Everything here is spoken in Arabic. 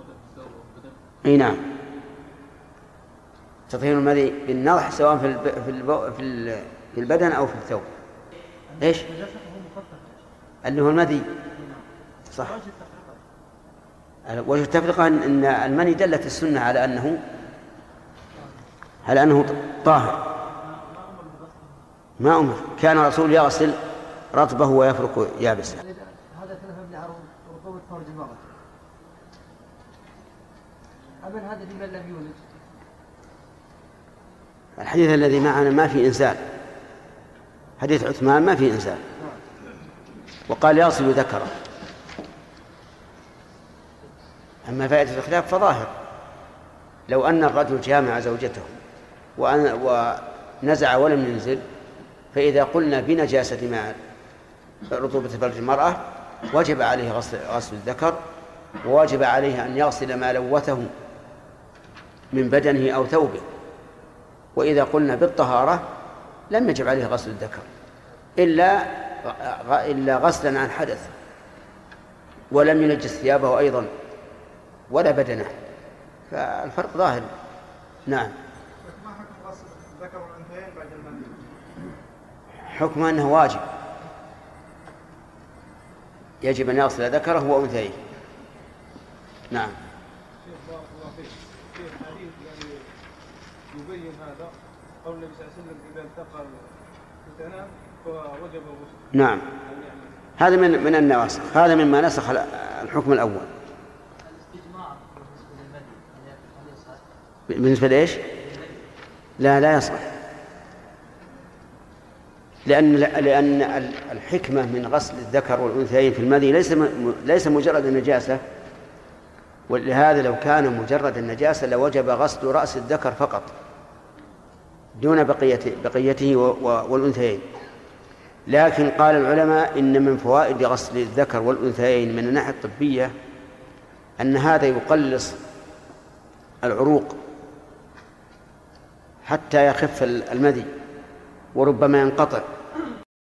اي نعم، تطهير المذي بالنضح سواء في البدن أو في الثوب. إيش؟ اللي هو المذي، صح. وجه التفرقة أن المني دلت السنة على أنه طاهر. ما أمر، كان الرسول يغسل رطبه ويفرك يابسه. هذا خلاف ابن عروض رطوبة فرج المرأة. أبن هذا لمن لم يولد. الحديث الذي معنا ما في إنزال، حديث عثمان ما في إنزال، وقال يغسل ذكره. أما فائدة الخلاف فظاهر، لو أن الرجل جامع زوجته ونزع ولم ينزل، فإذا قلنا بنجاسة ماء رطوبة فرج المرأة وجب عليه غسل الذكر، وواجب عليه أن يغسل ما لوثه من بدنه أو ثوبه. وإذا قلنا بالطهارة لم يجب عليه غسل الذكر إلا غسلا عن حدث، ولم ينجس ثيابه أيضا ولا بدنه، فالفرق ظاهر. نعم. ما حكم غسل الذكر والأنثيين بعد المني؟ حكم أنه واجب، يجب أن يغسل ذكره وأنثيه. نعم. شيخ بارك الله فيك، في حديث يعني يبين هذا، قول النبي صلى الله عليه وسلم إذا التقى الفتنان فوجب الغسل. نعم، هذا من النواسخ، هذا مما نسخ الحكم الأول. بالنسبة لإيش؟ لا يصح، لأن الحكمة من غسل الذكر والأنثيين في المذي ليس مجرد النجاسة، ولهذا لو كان مجرد النجاسة لوجب غسل رأس الذكر فقط دون بقيته والأنثيين. لكن قال العلماء إن من فوائد غسل الذكر والأنثيين من الناحية الطبية أن هذا يقلص العروق حتى يخف المذي وربما ينقطع.